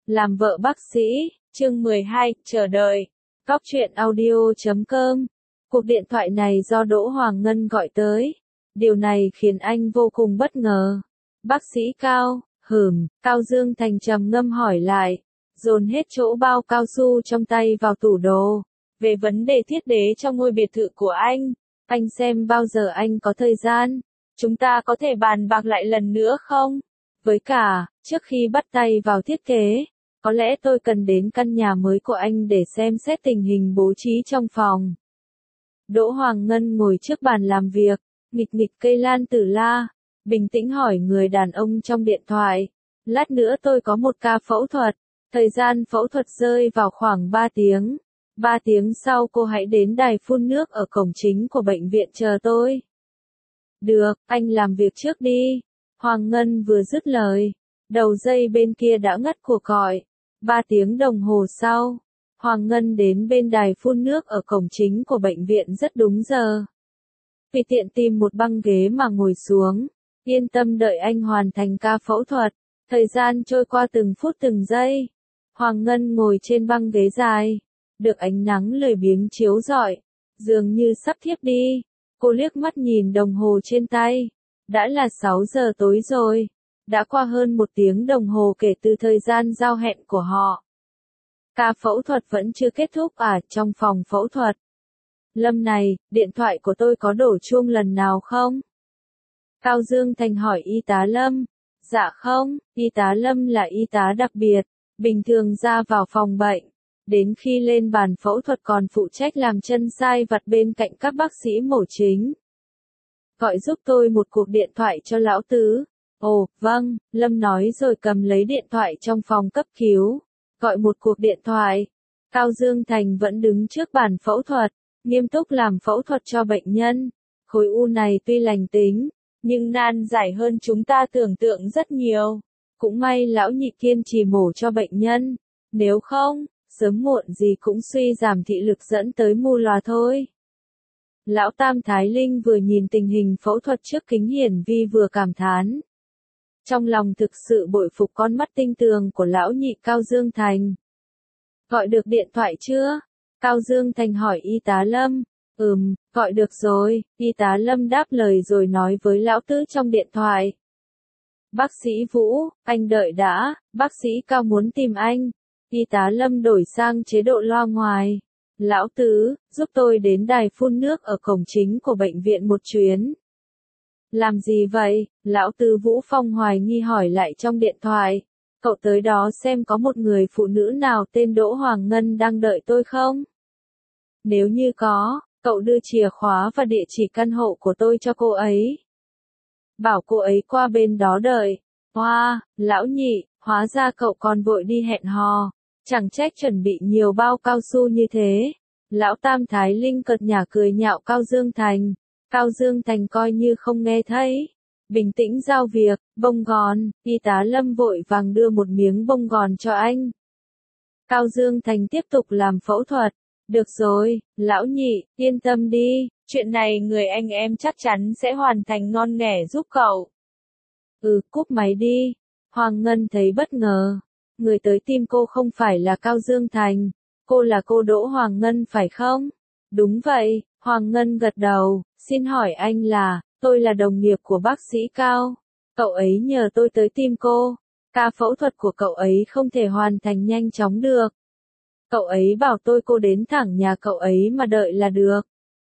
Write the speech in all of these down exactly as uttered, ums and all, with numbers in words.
Làm vợ bác sĩ, chương mười hai, chờ đợi. Góc truyện audio chấm com. Cuộc điện thoại này do Đỗ Hoàng Ngân gọi tới. Điều này khiến anh vô cùng bất ngờ. Bác sĩ Cao, hửm, Cao Dương Thành trầm ngâm hỏi lại, dồn hết chỗ bao cao su trong tay vào tủ đồ. Về vấn đề thiết kế trong ngôi biệt thự của anh, anh xem bao giờ anh có thời gian, chúng ta có thể bàn bạc lại lần nữa không? Với cả, trước khi bắt tay vào thiết kế, có lẽ tôi cần đến căn nhà mới của anh để xem xét tình hình bố trí trong phòng. Đỗ Hoàng Ngân ngồi trước bàn làm việc, nghịch nghịch cây lan tử la, bình tĩnh hỏi người đàn ông trong điện thoại. Lát nữa tôi có một ca phẫu thuật, thời gian phẫu thuật rơi vào khoảng ba tiếng. ba tiếng sau cô hãy đến đài phun nước ở cổng chính của bệnh viện chờ tôi. Được, anh làm việc trước đi. Hoàng Ngân vừa dứt lời, đầu dây bên kia đã ngắt cuộc gọi. Ba tiếng đồng hồ sau, Hoàng Ngân đến bên đài phun nước ở cổng chính của bệnh viện rất đúng giờ. Vì tiện tìm một băng ghế mà ngồi xuống, yên tâm đợi anh hoàn thành ca phẫu thuật. Thời gian trôi qua từng phút từng giây. Hoàng Ngân ngồi trên băng ghế dài, được ánh nắng lười biếng chiếu rọi, dường như sắp thiếp đi. Cô liếc mắt nhìn đồng hồ trên tay. Đã là sáu giờ tối rồi. Đã qua hơn một tiếng đồng hồ kể từ thời gian giao hẹn của họ. Ca phẫu thuật vẫn chưa kết thúc à? Trong phòng phẫu thuật. Lâm này, điện thoại của tôi có đổ chuông lần nào không? Cao Dương Thành hỏi y tá Lâm. Dạ không, y tá Lâm là y tá đặc biệt, bình thường ra vào phòng bệnh. Đến khi lên bàn phẫu thuật còn phụ trách làm chân sai vặt bên cạnh các bác sĩ mổ chính. Gọi giúp tôi một cuộc điện thoại cho lão tứ. Ồ, vâng, Lâm nói rồi cầm lấy điện thoại trong phòng cấp cứu. Gọi một cuộc điện thoại. Cao Dương Thành vẫn đứng trước bàn phẫu thuật, nghiêm túc làm phẫu thuật cho bệnh nhân. Khối u này tuy lành tính, nhưng nan giải hơn chúng ta tưởng tượng rất nhiều. Cũng may lão nhị kiên trì mổ cho bệnh nhân. Nếu không, sớm muộn gì cũng suy giảm thị lực dẫn tới mù lòa thôi. Lão Tam Thái Linh vừa nhìn tình hình phẫu thuật trước kính hiển vi vừa cảm thán. Trong lòng thực sự bội phục con mắt tinh tường của lão nhị Cao Dương Thành. Gọi được điện thoại chưa? Cao Dương Thành hỏi y tá Lâm. Ừm, gọi được rồi, y tá Lâm đáp lời rồi nói với lão tứ trong điện thoại. Bác sĩ Vũ, anh đợi đã, bác sĩ Cao muốn tìm anh. Y tá Lâm đổi sang chế độ loa ngoài. Lão tứ, giúp tôi đến đài phun nước ở cổng chính của bệnh viện một chuyến. Làm gì vậy? Lão tứ Vũ Phong hoài nghi hỏi lại trong điện thoại. Cậu tới đó xem có một người phụ nữ nào tên Đỗ Hoàng Ngân đang đợi tôi không? Nếu như có, cậu đưa chìa khóa và địa chỉ căn hộ của tôi cho cô ấy. Bảo cô ấy qua bên đó đợi. Hoa, wow, lão nhị, hóa ra cậu còn vội đi hẹn hò. Chẳng trách chuẩn bị nhiều bao cao su như thế. Lão Tam Thái Linh cợt nhả cười nhạo Cao Dương Thành. Cao Dương Thành coi như không nghe thấy. Bình tĩnh giao việc, bông gòn, y tá Lâm vội vàng đưa một miếng bông gòn cho anh. Cao Dương Thành tiếp tục làm phẫu thuật. Được rồi, lão nhị, yên tâm đi, chuyện này người anh em chắc chắn sẽ hoàn thành ngon nghẻ giúp cậu. Ừ, cúp máy đi. Hoàng Ngân thấy bất ngờ. Người tới tìm cô không phải là Cao Dương Thành, cô là cô Đỗ Hoàng Ngân phải không? Đúng vậy, Hoàng Ngân gật đầu, xin hỏi anh là, tôi là đồng nghiệp của bác sĩ Cao. Cậu ấy nhờ tôi tới tìm cô. Ca phẫu thuật của cậu ấy không thể hoàn thành nhanh chóng được. Cậu ấy bảo tôi cô đến thẳng nhà cậu ấy mà đợi là được.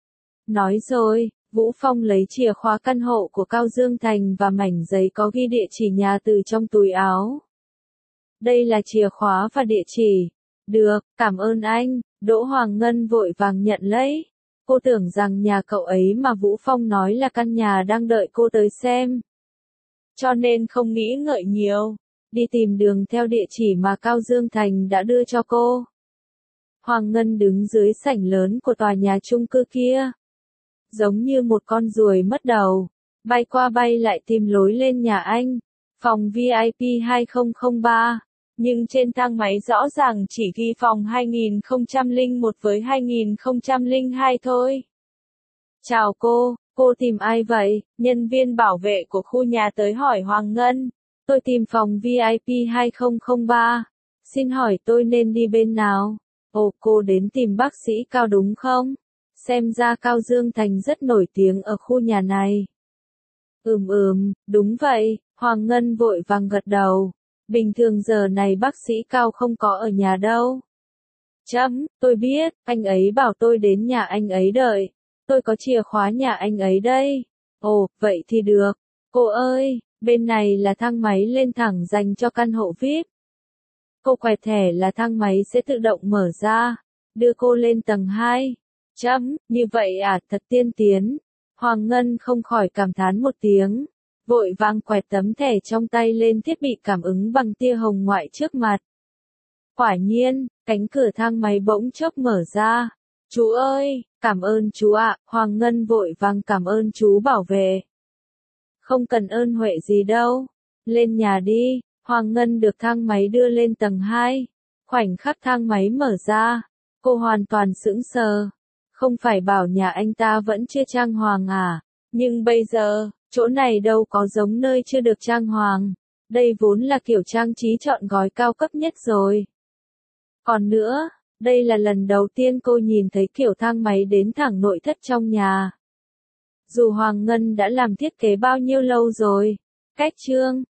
Nói rồi, Vũ Phong lấy chìa khóa căn hộ của Cao Dương Thành và mảnh giấy có ghi địa chỉ nhà từ trong túi áo. Đây là chìa khóa và địa chỉ. Được, cảm ơn anh. Đỗ Hoàng Ngân vội vàng nhận lấy. Cô tưởng rằng nhà cậu ấy mà Vũ Phong nói là căn nhà đang đợi cô tới xem. Cho nên không nghĩ ngợi nhiều. Đi tìm đường theo địa chỉ mà Cao Dương Thành đã đưa cho cô. Hoàng Ngân đứng dưới sảnh lớn của tòa nhà chung cư kia. Giống như một con ruồi mất đầu. Bay qua bay lại tìm lối lên nhà anh. Phòng vi ai pi hai không không ba. Nhưng trên thang máy rõ ràng chỉ ghi phòng hai không không một với hai không không hai thôi. Chào cô, cô tìm ai vậy? Nhân viên bảo vệ của khu nhà tới hỏi Hoàng Ngân. Tôi tìm phòng vi ai pi hai không không ba. Xin hỏi tôi nên đi bên nào? Ồ, cô đến tìm bác sĩ Cao đúng không? Xem ra Cao Dương Thành rất nổi tiếng ở khu nhà này. Ừm ừm, đúng vậy, Hoàng Ngân vội vàng gật đầu. Bình thường giờ này bác sĩ Cao không có ở nhà đâu. Chấm, tôi biết, anh ấy bảo tôi đến nhà anh ấy đợi. Tôi có chìa khóa nhà anh ấy đây. Ồ, vậy thì được. Cô ơi, bên này là thang máy lên thẳng dành cho căn hộ vi ai pi. Cô quẹt thẻ là thang máy sẽ tự động mở ra, đưa cô lên tầng hai. Chấm, như vậy à, thật tiên tiến. Hoàng Ngân không khỏi cảm thán một tiếng, vội vàng quẹt tấm thẻ trong tay lên thiết bị cảm ứng bằng tia hồng ngoại trước mặt. Quả nhiên, cánh cửa thang máy bỗng chốc mở ra. Chú ơi, cảm ơn chú ạ, Hoàng Ngân vội vàng cảm ơn chú bảo vệ. Không cần ơn huệ gì đâu, lên nhà đi. Hoàng Ngân được thang máy đưa lên tầng hai. Khoảnh khắc thang máy mở ra, cô hoàn toàn sững sờ. Không phải bảo nhà anh ta vẫn chưa trang hoàng à? Nhưng bây giờ, chỗ này đâu có giống nơi chưa được trang hoàng. Đây vốn là kiểu trang trí trọn gói cao cấp nhất rồi. Còn nữa, đây là lần đầu tiên cô nhìn thấy kiểu thang máy đến thẳng nội thất trong nhà. Dù Hoàng Ngân đã làm thiết kế bao nhiêu lâu rồi, cách chương